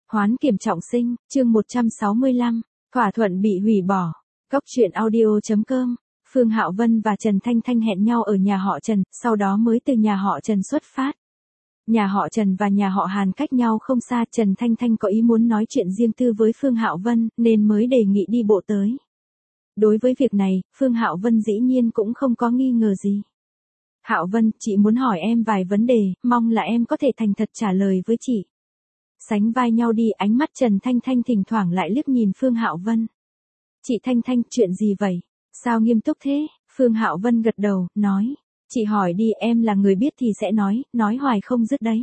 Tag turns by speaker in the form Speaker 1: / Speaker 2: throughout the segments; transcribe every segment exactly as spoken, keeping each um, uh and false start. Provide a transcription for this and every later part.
Speaker 1: Hoán kiểm trọng sinh, chương một trăm sáu mươi lăm, thỏa thuận bị hủy bỏ. Góc truyện audio.com. Phương Hạo Vân và Trần Thanh Thanh hẹn nhau ở nhà họ Trần, sau đó mới từ nhà họ Trần xuất phát. Nhà họ Trần và nhà họ Hàn cách nhau không xa, Trần Thanh Thanh có ý muốn nói chuyện riêng tư với Phương Hạo Vân, nên mới đề nghị đi bộ tới. Đối với việc này, Phương Hạo Vân dĩ nhiên cũng không có nghi ngờ gì. Hạo Vân, chị muốn hỏi em vài vấn đề, mong là em có thể thành thật trả lời với chị. Sánh vai nhau đi, ánh mắt Trần Thanh Thanh thỉnh thoảng lại liếc nhìn Phương Hạo Vân. Chị Thanh Thanh, chuyện gì vậy? Sao nghiêm túc thế? Phương Hạo Vân gật đầu, nói. Chị hỏi đi, em là người biết thì sẽ nói, nói hoài không dứt đấy.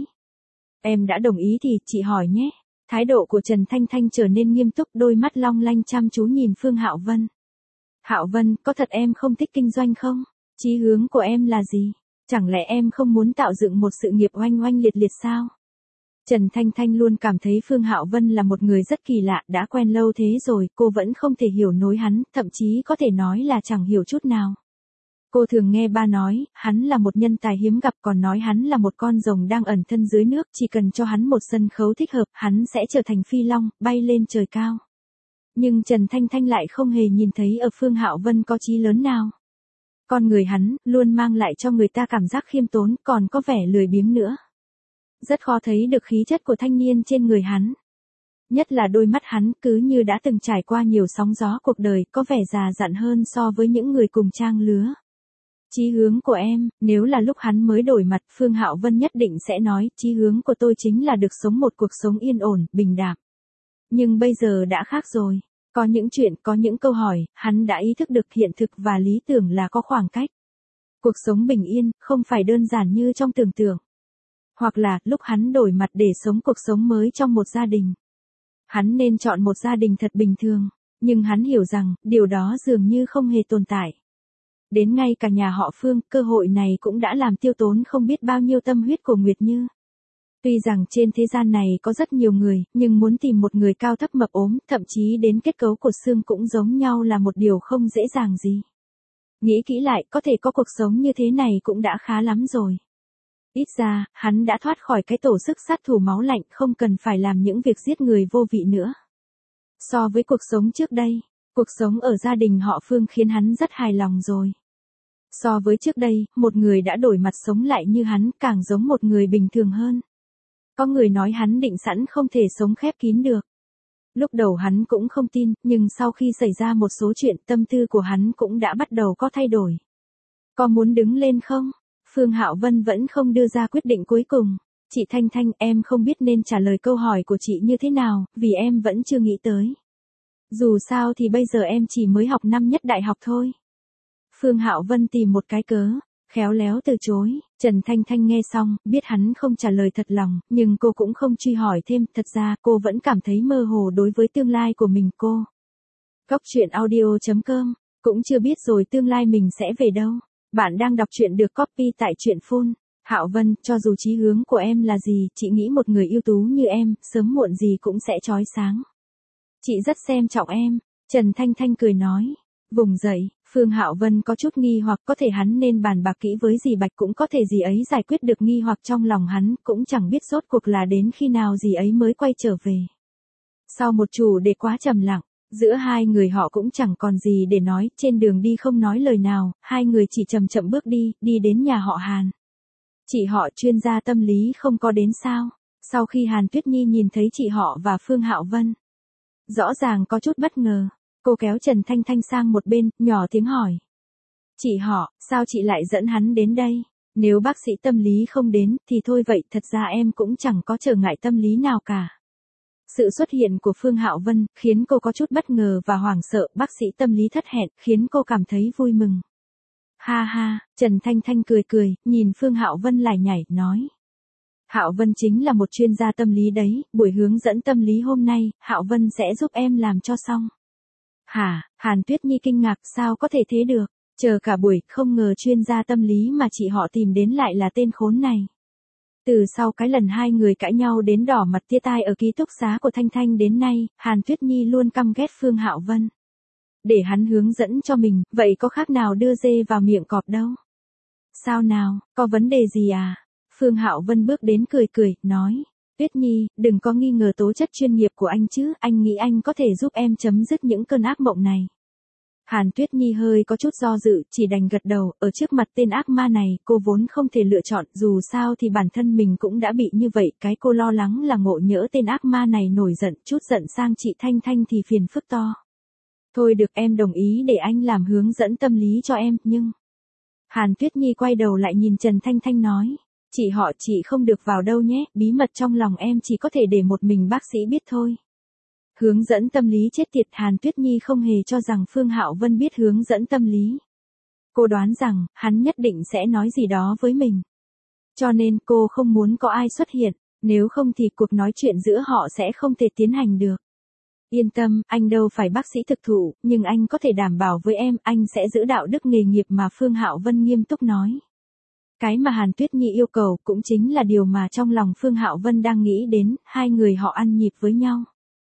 Speaker 1: Em đã đồng ý thì, chị hỏi nhé. Thái độ của Trần Thanh Thanh trở nên nghiêm túc, đôi mắt long lanh chăm chú nhìn Phương Hạo Vân. Hạo Vân, có thật em không thích kinh doanh không? Chí hướng của em là gì? Chẳng lẽ em không muốn tạo dựng một sự nghiệp oanh oanh liệt liệt sao? Trần Thanh Thanh luôn cảm thấy Phương Hạo Vân là một người rất kỳ lạ, đã quen lâu thế rồi, cô vẫn không thể hiểu nổi hắn, thậm chí có thể nói là chẳng hiểu chút nào. Cô thường nghe ba nói, hắn là một nhân tài hiếm gặp, còn nói hắn là một con rồng đang ẩn thân dưới nước, chỉ cần cho hắn một sân khấu thích hợp, hắn sẽ trở thành phi long, bay lên trời cao. Nhưng Trần Thanh Thanh lại không hề nhìn thấy ở Phương Hạo Vân có chí lớn nào. Con người hắn, luôn mang lại cho người ta cảm giác khiêm tốn, còn có vẻ lười biếng nữa. Rất khó thấy được khí chất của thanh niên trên người hắn. Nhất là đôi mắt hắn, cứ như đã từng trải qua nhiều sóng gió cuộc đời, có vẻ già dặn hơn so với những người cùng trang lứa. Chí hướng của em, nếu là lúc hắn mới đổi mặt, Phương Hạo Vân nhất định sẽ nói, chí hướng của tôi chính là được sống một cuộc sống yên ổn, bình đạm. Nhưng bây giờ đã khác rồi. Có những chuyện, có những câu hỏi, hắn đã ý thức được hiện thực và lý tưởng là có khoảng cách. Cuộc sống bình yên, không phải đơn giản như trong tưởng tượng. Hoặc là, lúc hắn đổi mặt để sống cuộc sống mới trong một gia đình. Hắn nên chọn một gia đình thật bình thường, nhưng hắn hiểu rằng, điều đó dường như không hề tồn tại. Đến ngay cả nhà họ Phương, cơ hội này cũng đã làm tiêu tốn không biết bao nhiêu tâm huyết của Nguyệt Như. Tuy rằng trên thế gian này có rất nhiều người, nhưng muốn tìm một người cao thấp mập ốm, thậm chí đến kết cấu của xương cũng giống nhau là một điều không dễ dàng gì. Nghĩ kỹ lại, có thể có cuộc sống như thế này cũng đã khá lắm rồi. Ít ra, hắn đã thoát khỏi cái tổ sức sát thủ máu lạnh, không cần phải làm những việc giết người vô vị nữa. So với cuộc sống trước đây, cuộc sống ở gia đình họ Phương khiến hắn rất hài lòng rồi. So với trước đây, một người đã đổi mặt sống lại như hắn, càng giống một người bình thường hơn. Có người nói hắn định sẵn không thể sống khép kín được. Lúc đầu hắn cũng không tin, nhưng sau khi xảy ra một số chuyện, tâm tư của hắn cũng đã bắt đầu có thay đổi. Có muốn đứng lên không? Phương Hạo Vân vẫn không đưa ra quyết định cuối cùng. Chị Thanh Thanh, em không biết nên trả lời câu hỏi của chị như thế nào, vì em vẫn chưa nghĩ tới. Dù sao thì bây giờ em chỉ mới học năm nhất đại học thôi. Phương Hạo Vân tìm một cái cớ, khéo léo từ chối. Trần Thanh Thanh nghe xong, biết hắn không trả lời thật lòng, nhưng cô cũng không truy hỏi thêm, thật ra cô vẫn cảm thấy mơ hồ đối với tương lai của mình cô. Góc truyện audio.com, cũng chưa biết rồi tương lai mình sẽ về đâu. Bạn đang đọc truyện được copy tại truyện phun. Hạo Vân, cho dù chí hướng của em là gì, chị nghĩ một người ưu tú như em, sớm muộn gì cũng sẽ chói sáng. Chị rất xem trọng em. Trần Thanh Thanh cười nói. Vùng dậy, Phương Hạo Vân có chút nghi hoặc, có thể hắn nên bàn bạc kỹ với dì Bạch, cũng có thể dì ấy giải quyết được nghi hoặc trong lòng hắn, cũng chẳng biết rốt cuộc là đến khi nào dì ấy mới quay trở về. Sau một chủ đề quá trầm lặng, giữa hai người họ cũng chẳng còn gì để nói, trên đường đi không nói lời nào, hai người chỉ chậm chậm bước đi, đi đến nhà họ Hàn. Chị họ chuyên gia tâm lý không có đến sao? Sau khi Hàn Tuyết Nhi nhìn thấy chị họ và Phương Hạo Vân, rõ ràng có chút bất ngờ. Cô kéo Trần Thanh Thanh sang một bên, nhỏ tiếng hỏi. Chị họ, sao chị lại dẫn hắn đến đây? Nếu bác sĩ tâm lý không đến, thì thôi vậy, thật ra em cũng chẳng có trở ngại tâm lý nào cả. Sự xuất hiện của Phương Hạo Vân, khiến cô có chút bất ngờ và hoảng sợ, bác sĩ tâm lý thất hẹn, khiến cô cảm thấy vui mừng. Ha ha, Trần Thanh Thanh cười cười, nhìn Phương Hạo Vân lải nhải, nói. Hạo Vân chính là một chuyên gia tâm lý đấy, buổi hướng dẫn tâm lý hôm nay, Hạo Vân sẽ giúp em làm cho xong. Hả, Hàn Tuyết Nhi kinh ngạc, sao có thể thế được, chờ cả buổi, không ngờ chuyên gia tâm lý mà chị họ tìm đến lại là tên khốn này. Từ sau cái lần hai người cãi nhau đến đỏ mặt tia tai ở ký túc xá của Thanh Thanh đến nay, Hàn Tuyết Nhi luôn căm ghét Phương Hạo Vân. Để hắn hướng dẫn cho mình, vậy có khác nào đưa dê vào miệng cọp đâu. Sao nào, có vấn đề gì à? Phương Hạo Vân bước đến cười cười, nói. Tuyết Nhi, đừng có nghi ngờ tố chất chuyên nghiệp của anh chứ, anh nghĩ anh có thể giúp em chấm dứt những cơn ác mộng này. Hàn Tuyết Nhi hơi có chút do dự, chỉ đành gật đầu, ở trước mặt tên ác ma này, cô vốn không thể lựa chọn, dù sao thì bản thân mình cũng đã bị như vậy, cái cô lo lắng là ngộ nhỡ tên ác ma này nổi giận, chút giận sang chị Thanh Thanh thì phiền phức to. Thôi được, em đồng ý để anh làm hướng dẫn tâm lý cho em, nhưng... Hàn Tuyết Nhi quay đầu lại nhìn Trần Thanh Thanh nói, chị họ chị không được vào đâu nhé, bí mật trong lòng em chỉ có thể để một mình bác sĩ biết thôi. Hướng dẫn tâm lý chết tiệt, Hàn Tuyết Nhi không hề cho rằng Phương Hạo Vân biết hướng dẫn tâm lý. Cô đoán rằng, hắn nhất định sẽ nói gì đó với mình. Cho nên cô không muốn có ai xuất hiện, nếu không thì cuộc nói chuyện giữa họ sẽ không thể tiến hành được. Yên tâm, anh đâu phải bác sĩ thực thụ, nhưng anh có thể đảm bảo với em, anh sẽ giữ đạo đức nghề nghiệp mà Phương Hạo Vân nghiêm túc nói. Cái mà Hàn Tuyết Nhi yêu cầu cũng chính là điều mà trong lòng Phương Hạo Vân đang nghĩ đến, hai người họ ăn nhịp với nhau.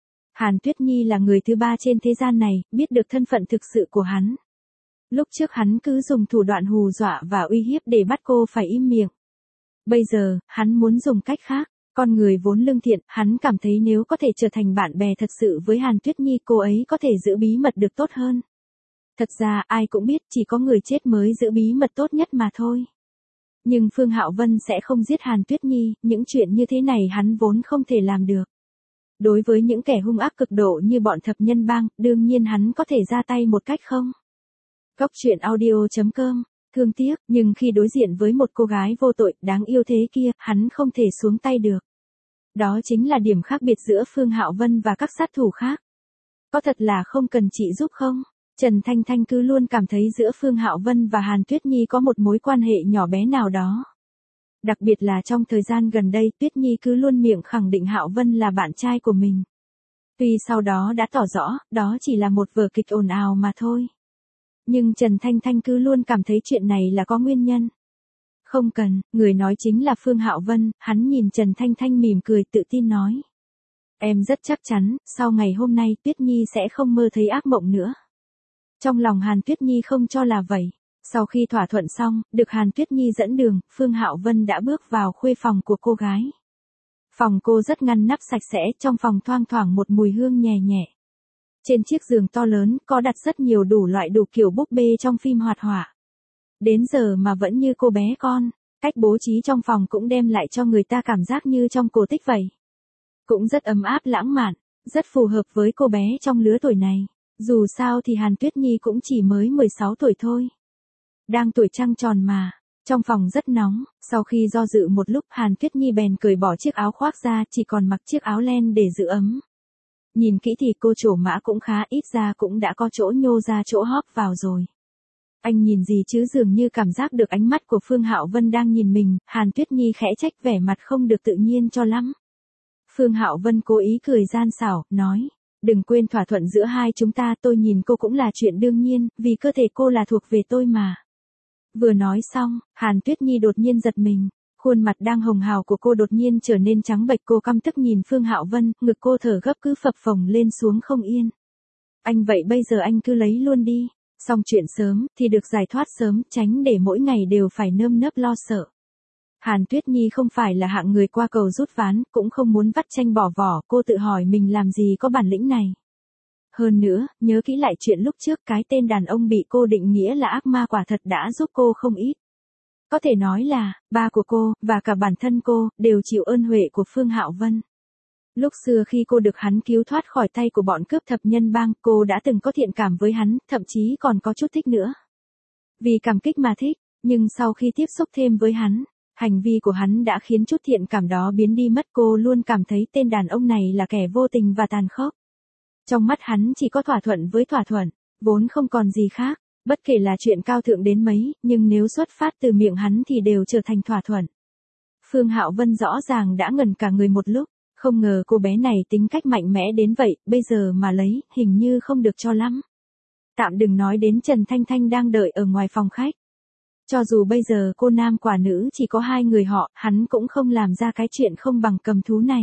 Speaker 1: Hàn Tuyết Nhi là người thứ ba trên thế gian này, biết được thân phận thực sự của hắn. Lúc trước hắn cứ dùng thủ đoạn hù dọa và uy hiếp để bắt cô phải im miệng. Bây giờ, hắn muốn dùng cách khác. Con người vốn lương thiện, hắn cảm thấy nếu có thể trở thành bạn bè thật sự với Hàn Tuyết Nhi, cô ấy có thể giữ bí mật được tốt hơn. Thật ra ai cũng biết chỉ có người chết mới giữ bí mật tốt nhất mà thôi. Nhưng Phương Hạo Vân sẽ không giết Hàn Tuyết Nhi, những chuyện như thế này hắn vốn không thể làm được. Đối với những kẻ hung ác cực độ như bọn thập nhân bang, đương nhiên hắn có thể ra tay một cách không. Góc truyện audio chấm com, thương tiếc, nhưng khi đối diện với một cô gái vô tội, đáng yêu thế kia, hắn không thể xuống tay được. Đó chính là điểm khác biệt giữa Phương Hạo Vân và các sát thủ khác. Có thật là không cần chị giúp không? Trần Thanh Thanh cứ luôn cảm thấy giữa Phương Hạo Vân và Hàn Tuyết Nhi có một mối quan hệ nhỏ bé nào đó. Đặc biệt là trong thời gian gần đây, Tuyết Nhi cứ luôn miệng khẳng định Hạo Vân là bạn trai của mình. Tuy sau đó đã tỏ rõ, đó chỉ là một vở kịch ồn ào mà thôi. Nhưng Trần Thanh Thanh cứ luôn cảm thấy chuyện này là có nguyên nhân. Không cần, người nói chính là Phương Hạo Vân, hắn nhìn Trần Thanh Thanh mỉm cười tự tin nói. Em rất chắc chắn, sau ngày hôm nay Tuyết Nhi sẽ không mơ thấy ác mộng nữa. Trong lòng Hàn Tuyết Nhi không cho là vậy. Sau khi thỏa thuận xong, được Hàn Tuyết Nhi dẫn đường, Phương Hạo Vân đã bước vào khuê phòng của cô gái. Phòng cô rất ngăn nắp sạch sẽ, trong phòng thoang thoảng một mùi hương nhẹ nhẹ. Trên chiếc giường to lớn, có đặt rất nhiều đủ loại đủ kiểu búp bê trong phim hoạt họa. Đến giờ mà vẫn như cô bé con, cách bố trí trong phòng cũng đem lại cho người ta cảm giác như trong cổ tích vậy. Cũng rất ấm áp lãng mạn, rất phù hợp với cô bé trong lứa tuổi này. Dù sao thì Hàn Tuyết Nhi cũng chỉ mới mười sáu tuổi thôi. Đang tuổi trăng tròn mà, trong phòng rất nóng, sau khi do dự một lúc Hàn Tuyết Nhi bèn cởi bỏ chiếc áo khoác ra, chỉ còn mặc chiếc áo len để giữ ấm. Nhìn kỹ thì cô trổ mã cũng khá, ít ra cũng đã có chỗ nhô ra chỗ hóp vào rồi. Anh nhìn gì chứ, dường như cảm giác được ánh mắt của Phương Hạo Vân đang nhìn mình, Hàn Tuyết Nhi khẽ trách vẻ mặt không được tự nhiên cho lắm. Phương Hạo Vân cố ý cười gian xảo, nói, đừng quên thỏa thuận giữa hai chúng ta, tôi nhìn cô cũng là chuyện đương nhiên, vì cơ thể cô là thuộc về tôi mà. Vừa nói xong, Hàn Tuyết Nhi đột nhiên giật mình, khuôn mặt đang hồng hào của cô đột nhiên trở nên trắng bệch, cô căm tức nhìn Phương Hạo Vân, ngực cô thở gấp cứ phập phồng lên xuống không yên. Anh vậy bây giờ anh cứ lấy luôn đi, xong chuyện sớm thì được giải thoát sớm, tránh để mỗi ngày đều phải nơm nớp lo sợ. Hàn Tuyết Nhi không phải là hạng người qua cầu rút ván, cũng không muốn vắt chanh bỏ vỏ, cô tự hỏi mình làm gì có bản lĩnh này. Hơn nữa, nhớ kỹ lại chuyện lúc trước, cái tên đàn ông bị cô định nghĩa là ác ma quả thật đã giúp cô không ít. Có thể nói là, ba của cô, và cả bản thân cô, đều chịu ơn huệ của Phương Hạo Vân. Lúc xưa khi cô được hắn cứu thoát khỏi tay của bọn cướp thập nhân bang, cô đã từng có thiện cảm với hắn, thậm chí còn có chút thích nữa. Vì cảm kích mà thích, nhưng sau khi tiếp xúc thêm với hắn, hành vi của hắn đã khiến chút thiện cảm đó biến đi mất, cô luôn cảm thấy tên đàn ông này là kẻ vô tình và tàn khốc. Trong mắt hắn chỉ có thỏa thuận với thỏa thuận, vốn không còn gì khác, bất kể là chuyện cao thượng đến mấy, nhưng nếu xuất phát từ miệng hắn thì đều trở thành thỏa thuận. Phương Hạo Vân rõ ràng đã ngẩn cả người một lúc, không ngờ cô bé này tính cách mạnh mẽ đến vậy, bây giờ mà lấy, hình như không được cho lắm. Tạm đừng nói đến Trần Thanh Thanh đang đợi ở ngoài phòng khách. Cho dù bây giờ cô nam quả nữ chỉ có hai người họ, hắn cũng không làm ra cái chuyện không bằng cầm thú này.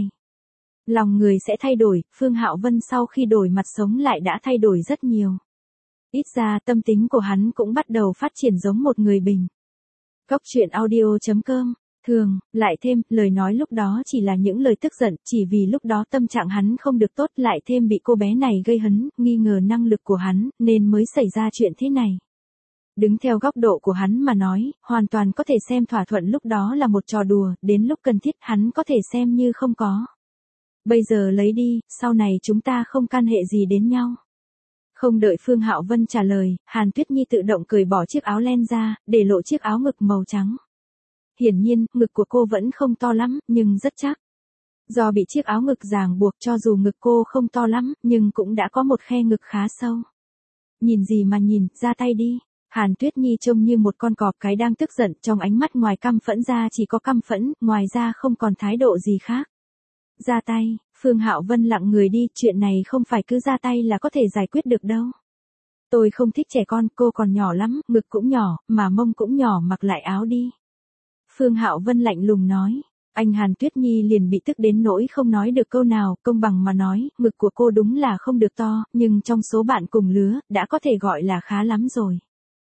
Speaker 1: Lòng người sẽ thay đổi, Phương Hạo Vân sau khi đổi mặt sống lại đã thay đổi rất nhiều. Ít ra tâm tính của hắn cũng bắt đầu phát triển giống một người bình. Góc truyện audio chấm com thường, lại thêm, lời nói lúc đó chỉ là những lời tức giận, chỉ vì lúc đó tâm trạng hắn không được tốt, lại thêm bị cô bé này gây hấn, nghi ngờ năng lực của hắn, nên mới xảy ra chuyện thế này. Đứng theo góc độ của hắn mà nói, hoàn toàn có thể xem thỏa thuận lúc đó là một trò đùa, đến lúc cần thiết hắn có thể xem như không có. Bây giờ lấy đi, sau này chúng ta không can hệ gì đến nhau. Không đợi Phương Hạo Vân trả lời, Hàn Tuyết Nhi tự động cởi bỏ chiếc áo len ra, để lộ chiếc áo ngực màu trắng. Hiển nhiên, ngực của cô vẫn không to lắm, nhưng rất chắc. Do bị chiếc áo ngực ràng buộc cho dù ngực cô không to lắm, nhưng cũng đã có một khe ngực khá sâu. Nhìn gì mà nhìn, ra tay đi. Hàn Tuyết Nhi trông như một con cọp cái đang tức giận, trong ánh mắt ngoài căm phẫn ra chỉ có căm phẫn, ngoài ra không còn thái độ gì khác. Ra tay, Phương Hạo Vân lặng người đi, chuyện này không phải cứ ra tay là có thể giải quyết được đâu. Tôi không thích trẻ con, cô còn nhỏ lắm, ngực cũng nhỏ, mà mông cũng nhỏ, mặc lại áo đi. Phương Hạo Vân lạnh lùng nói. Anh Hàn Tuyết Nhi liền bị tức đến nỗi không nói được câu nào, công bằng mà nói, ngực của cô đúng là không được to, nhưng trong số bạn cùng lứa, đã có thể gọi là khá lắm rồi.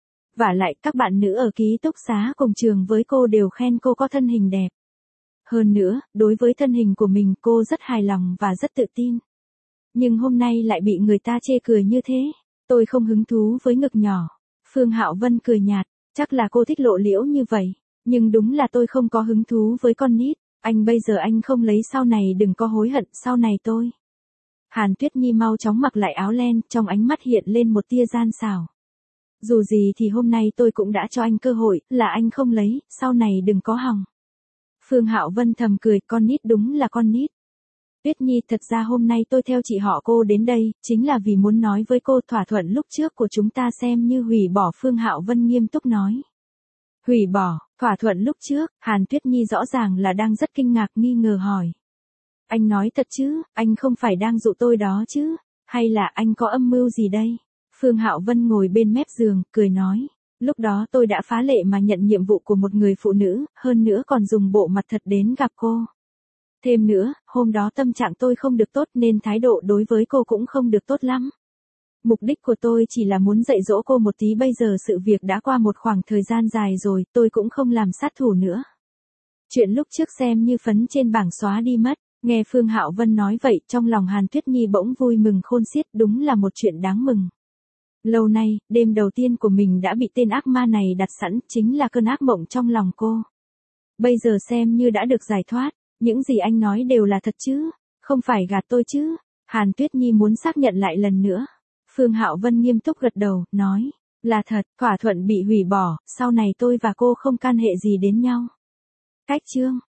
Speaker 1: Vả lại, các bạn nữ ở ký túc xá cùng trường với cô đều khen cô có thân hình đẹp. Hơn nữa, đối với thân hình của mình cô rất hài lòng và rất tự tin. Nhưng hôm nay lại bị người ta chê cười như thế. Tôi không hứng thú với ngực nhỏ. Phương Hạo Vân cười nhạt, chắc là cô thích lộ liễu như vậy. Nhưng đúng là tôi không có hứng thú với con nít. Anh bây giờ anh không lấy sau này đừng có hối hận, sau này tôi. Hàn Tuyết Nhi mau chóng mặc lại áo len, trong ánh mắt hiện lên một tia gian xảo. Dù gì thì hôm nay tôi cũng đã cho anh cơ hội, là anh không lấy, sau này đừng có hòng. Phương Hạo Vân thầm cười, con nít đúng là con nít. Tuyết Nhi, thật ra hôm nay tôi theo chị họ cô đến đây, chính là vì muốn nói với cô thỏa thuận lúc trước của chúng ta xem như hủy bỏ. Phương Hạo Vân nghiêm túc nói. Hủy bỏ, thỏa thuận lúc trước, Hàn Tuyết Nhi rõ ràng là đang rất kinh ngạc nghi ngờ hỏi. Anh nói thật chứ, anh không phải đang dụ tôi đó chứ, hay là anh có âm mưu gì đây? Phương Hạo Vân ngồi bên mép giường, cười nói. Lúc đó tôi đã phá lệ mà nhận nhiệm vụ của một người phụ nữ, hơn nữa còn dùng bộ mặt thật đến gặp cô. Thêm nữa, hôm đó tâm trạng tôi không được tốt nên thái độ đối với cô cũng không được tốt lắm. Mục đích của tôi chỉ là muốn dạy dỗ cô một tí, bây giờ sự việc đã qua một khoảng thời gian dài rồi, tôi cũng không làm sát thủ nữa. Chuyện lúc trước xem như phấn trên bảng xóa đi mất. Nghe Phương Hạo Vân nói vậy, trong lòng Hàn Tuyết Nhi bỗng vui mừng khôn xiết, đúng là một chuyện đáng mừng. Lâu nay, đêm đầu tiên của mình đã bị tên ác ma này đặt sẵn, chính là cơn ác mộng trong lòng cô. Bây giờ xem như đã được giải thoát, những gì anh nói đều là thật chứ, không phải gạt tôi chứ. Hàn Tuyết Nhi muốn xác nhận lại lần nữa. Phương Hạo Vân nghiêm túc gật đầu, nói, là thật, thỏa thuận bị hủy bỏ, sau này tôi và cô không can hệ gì đến nhau. Cách chương